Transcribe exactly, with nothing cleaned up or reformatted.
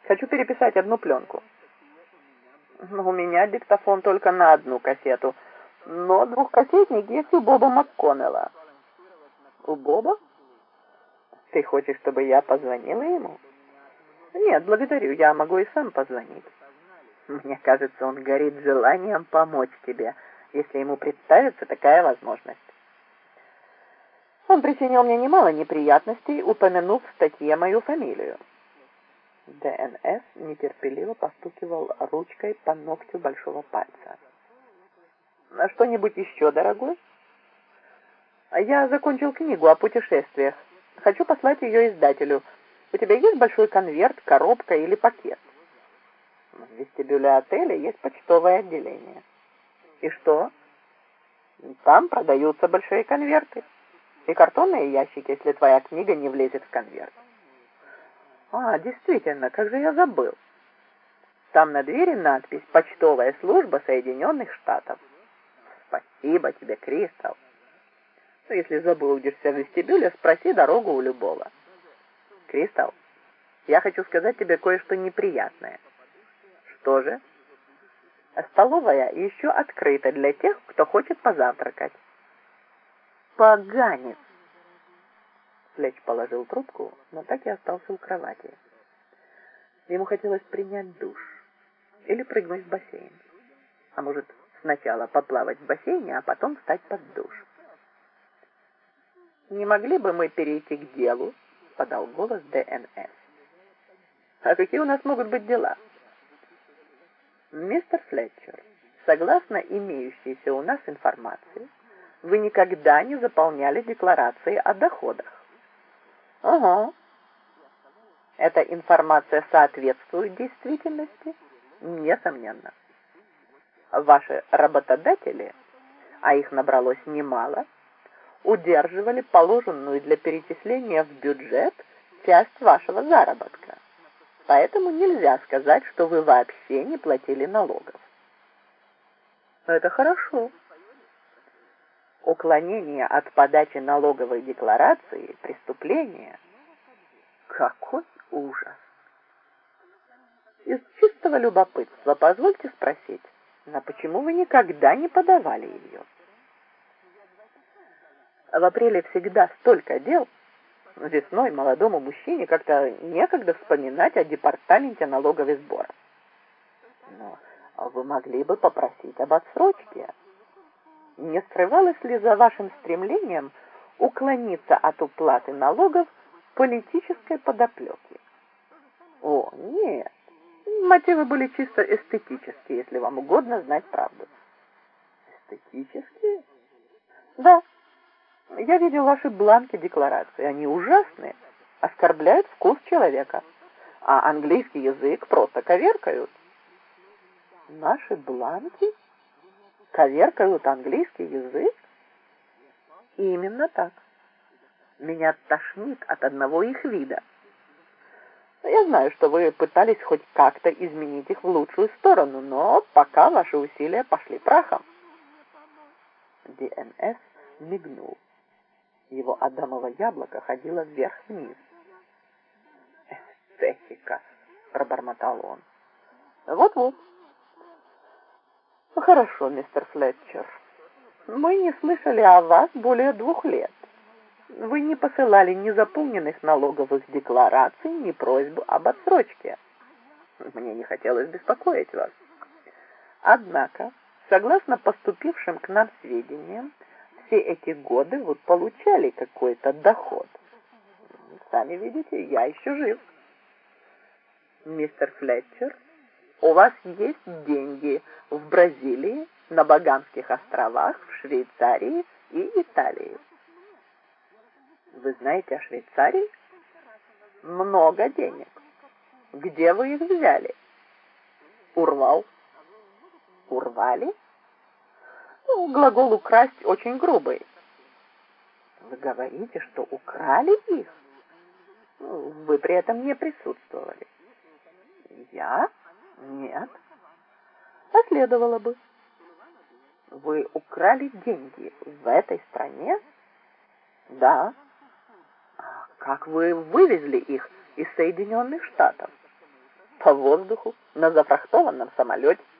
Хочу переписать одну пленку. У меня диктофон только на одну кассету, но двухкассетник есть у Боба МакКоннелла. У Боба? Ты хочешь, чтобы я позвонила ему? Нет, благодарю, я могу и сам позвонить. Мне кажется, он горит желанием помочь тебе, если ему представится такая возможность. Он причинил мне немало неприятностей, упомянув в статье мою фамилию. ДНС нетерпеливо постукивал ручкой по ногтю большого пальца. А что-нибудь еще, дорогой? Я закончил книгу о путешествиях. Хочу послать ее издателю. У тебя есть большой конверт, коробка или пакет? В вестибюле отеля есть почтовое отделение. И что? Там продаются большие конверты. И картонные ящики, если твоя книга не влезет в конверт. А, действительно, как же я забыл. Там на двери надпись «Почтовая служба Соединенных Штатов». Спасибо тебе, Кристал. Ну, если заблудишься в вестибюле, спроси дорогу у любого. Кристал, я хочу сказать тебе кое-что неприятное. Что же? Столовая еще открыта для тех, кто хочет позавтракать. Поганец! Флетч положил трубку, но так и остался у кровати. Ему хотелось принять душ или прыгнуть в бассейн. А может, сначала поплавать в бассейне, а потом встать под душ. «Не могли бы мы перейти к делу?» — подал голос ДНС. «А какие у нас могут быть дела?» «Мистер Флетчер, согласно имеющейся у нас информации, вы никогда не заполняли декларации о доходах». «Ага». «Эта информация соответствует действительности?» «Несомненно». «Ваши работодатели, а их набралось немало, удерживали положенную для перечисления в бюджет часть вашего заработка. Поэтому нельзя сказать, что вы вообще не платили налогов». «Это хорошо». «Уклонение от подачи налоговой декларации – преступление». «Какой ужас!» «Из чистого любопытства позвольте спросить, а почему вы никогда не подавали ее?» В апреле всегда столько дел. Весной молодому мужчине как-то некогда вспоминать о департаменте налогов и сборов. Но вы могли бы попросить об отсрочке. Не скрывалось ли за вашим стремлением уклониться от уплаты налогов политической подоплеки? О, нет. Мотивы были чисто эстетические, если вам угодно знать правду. Эстетические? Да. Я видел ваши бланки декларации. Они ужасные, оскорбляют вкус человека. А английский язык просто коверкают. Наши бланки коверкают английский язык? Именно так. Меня тошнит от одного их вида. Я знаю, что вы пытались хоть как-то изменить их в лучшую сторону, но пока ваши усилия пошли прахом. ДНС мигнул. Его адамово яблоко ходило вверх-вниз. «Эстетика», — пробормотал он. «Вот-вот». Ну, «Хорошо, мистер Флетчер. Мы не слышали о вас более двух лет. Вы не посылали ни заполненных налоговых деклараций, ни просьбу об отсрочке. Мне не хотелось беспокоить вас. Однако, согласно поступившим к нам сведениям, все эти годы вы получали какой-то доход. Сами видите, я еще жив. Мистер Флетчер, у вас есть деньги в Бразилии, на Багамских островах, в Швейцарии и Италии. Вы знаете о Швейцарии? Много денег. Где вы их взяли? Урвал. Урвали? Ну, глагол «украсть» очень грубый. Вы говорите, что украли их? Вы при этом не присутствовали. Я? Нет. А следовало бы. Вы украли деньги в этой стране? Да. А как вы вывезли их из Соединенных Штатов? по воздуху на зафрахтованном самолете.